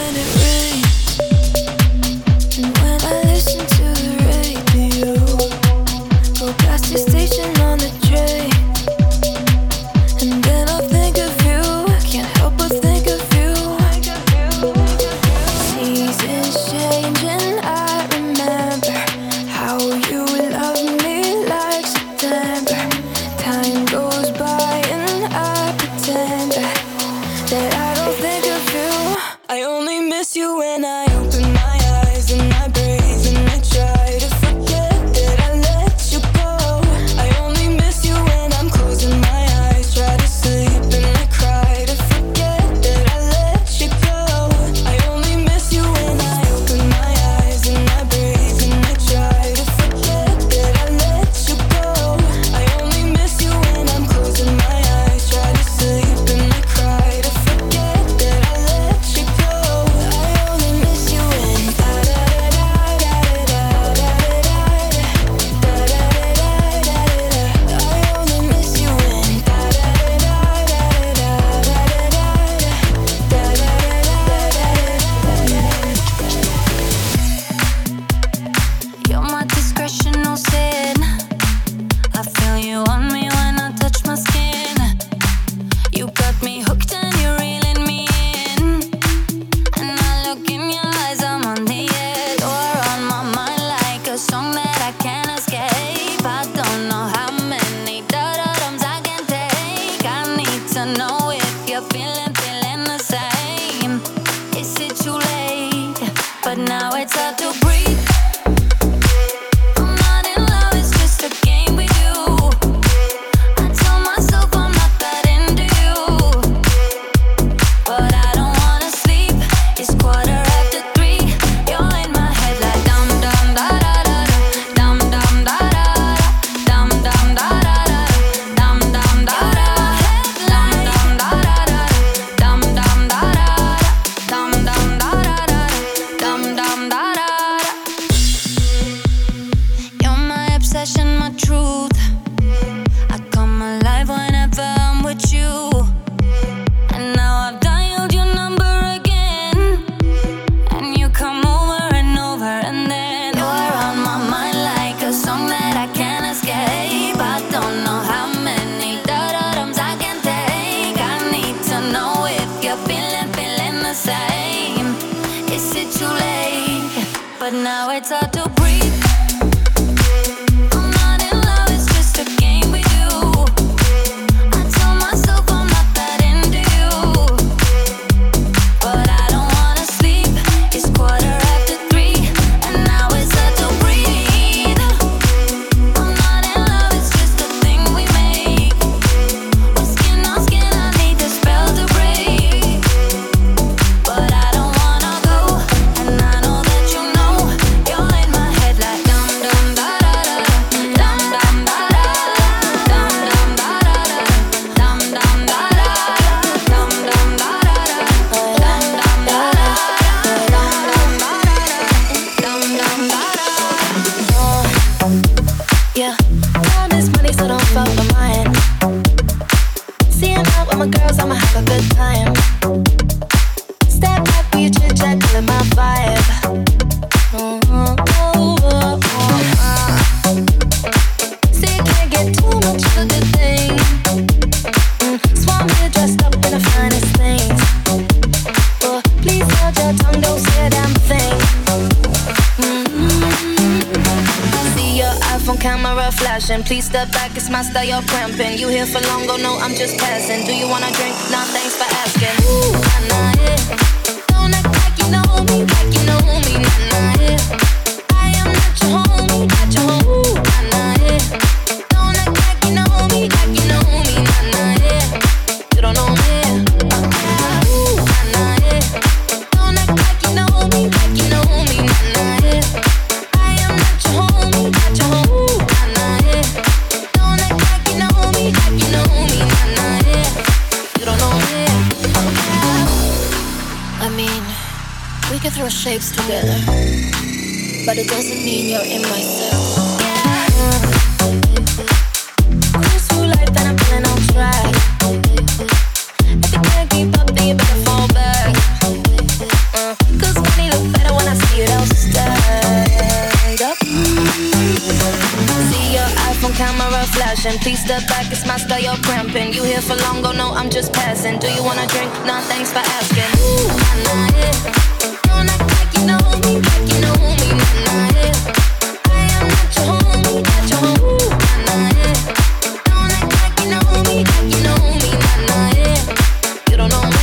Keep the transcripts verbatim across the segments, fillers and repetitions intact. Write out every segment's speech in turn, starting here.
when it rains, and when I listen to the radio, go past your station on the train, and then I'll think of you. I can't help but think of you. Seasons changing, I remember how you love me like September. Time goes by and I pretend that, that I don't think of you. I only miss you when I open my eyes and I breathe and I try to forget that I let you go. I only miss you when I'm closing my eyes, try to sleep and I cry to forget that I let you go. I only miss you when I open my eyes and I breathe and I try to forget that I let you go. I only miss you when I'm closing my eyes, try to sleep and I cry to forget that I let you go. I only miss you when da da da da da da da da da da da. I only miss you when da da da da da da da da. You're my discretion, no sin. I feel you on me when I touch my skin. You got me hooked and you're reeling me in. And I look in your eyes, I'm on the edge. You're on my mind like a song that I can't escape. I don't know how many da-da-dums I can take. I need to know if you're feeling, feeling the same. Is it too late? But now it's hard to breathe. I'm not in love, it's just a game with you. I tell myself I'm not that into you, but I don't wanna sleep. It's quarter after three. You're in my head like dum dum da da da da, dum dum da da da, dum dum da da da, dum dum da da, dum dum da da da, dum dum da da, dum dum da da da, dum dum da da. You're my obsession, my truth. I come alive whenever I'm with you. And now I've dialed your number again, and you come over and over, and then you're on my mind like a song that I can't escape. I don't know how many da-da-dums I can take. I need to know if you're feeling, feeling the same. Is it too late? But now it's hard to breathe. I'm not in love, it's just a game with you. I tell myself I'm not that into you, but I don't wanna sleep. It's quarter after three, and now it's hard to breathe. I'm not in love, it's just a thing we make. We're skin on skin, I need the spell to break, but I don't wanna go, and I know that you know. You're in my head like dum dum da da da, dum dum da da, dum dum da da da, dum dum da da, dum dum da da da, dum dum da da, dum dum da da. Oh, yeah. Time is money, so don't fuck with mine. Seeing out with my girls, I'ma have a good time. Step back with your chit chat, killing my vibe. Oh, oh, oh, oh, oh. See, you can't get too much of a good thing. Mm, Swan here dressed up in the finest things. But please hold your tongue, don't say a damn thing. Mm-hmm. See your iPhone camera flashing. Please step back, it's my style, you're cramping. You here for long, go no, I'm just passing. Do you wanna drink? Nah, thanks for asking. Ooh, nah, nah, yeah. Don't act like you know me, like you know me, nah, nah, yeah. I am not your homie, not your homie, nah, nah, yeah. Don't act like you know me, like you know me, nah, nah, yeah. You don't know me, ooh, nah, nah, yeah. Don't act like you know me, like you know me, nah, nah, yeah. I am not your homie, not your homie, nah, nah, yeah. Don't act like you know me, like you know me, nah, nah, yeah. You don't know me. I mean, we can throw shapes together, but it doesn't mean you're in my circle. Cruise through life and I'm feeling on track. If you can't keep up, then you better fall back. Uh, passion. Please step back, it's my style, you're cramping. You here for long, go no, I'm just passing. Do you wanna drink? Nah, thanks for asking. Ooh, nah, nah, yeah. Don't act like you know me, like you know me, nah, nah, yeah. I am not your homie, not your homie. Ooh, nah, nah, yeah. Don't act like you know me, like you know me, nah, nah, yeah. You don't know me.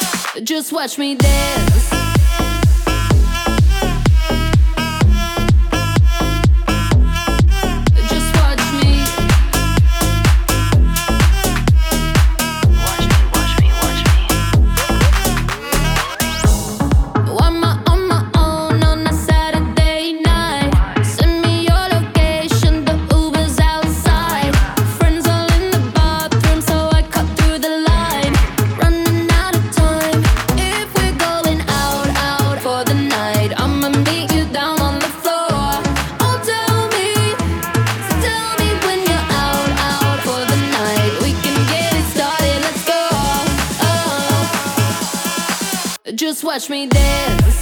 Just watch me dance. just watch me dance.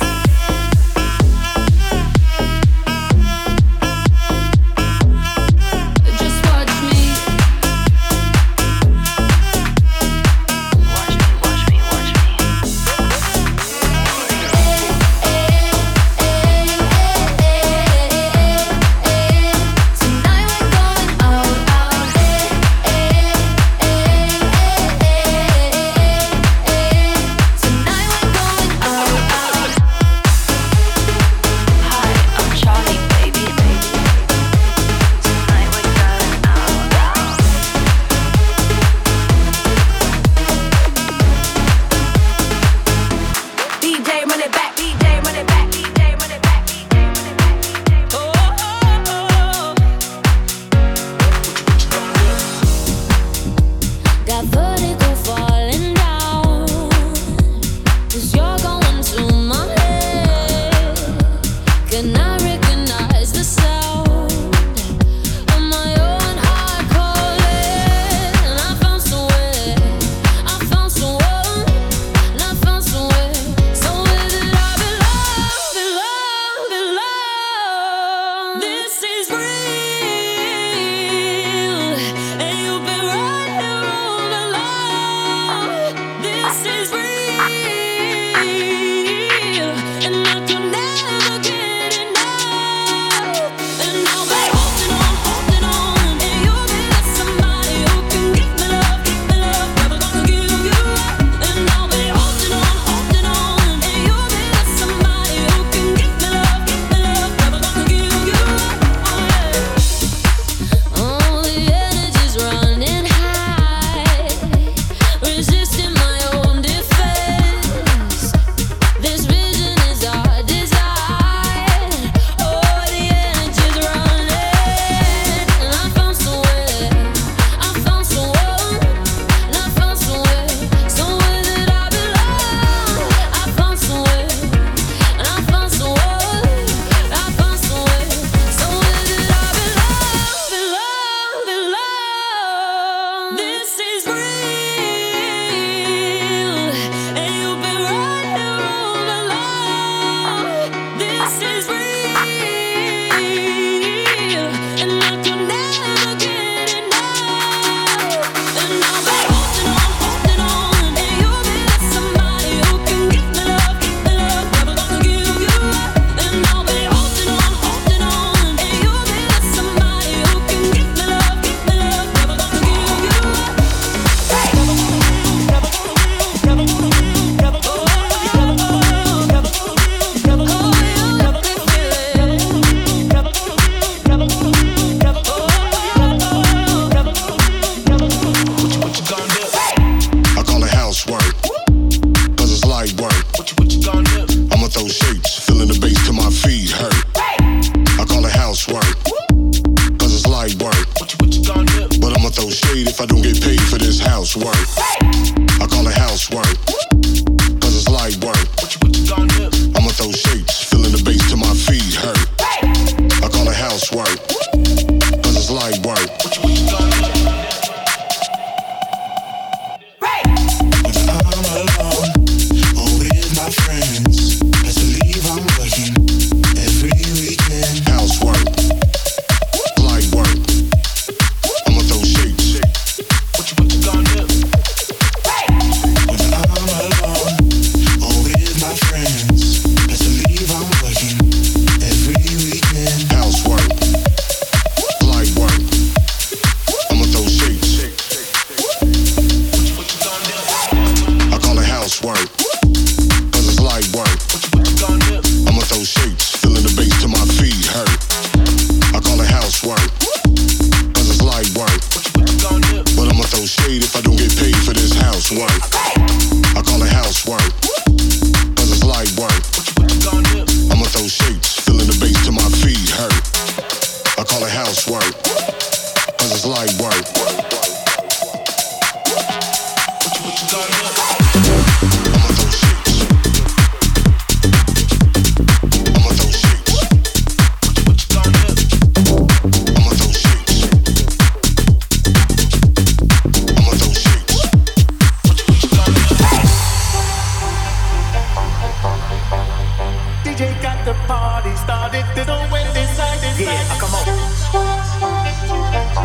party started. There's no way inside this. Yeah, come on.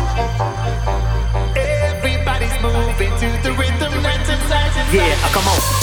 Everybody's moving to the rhythm, rhythm, rhythm. Yeah, come on.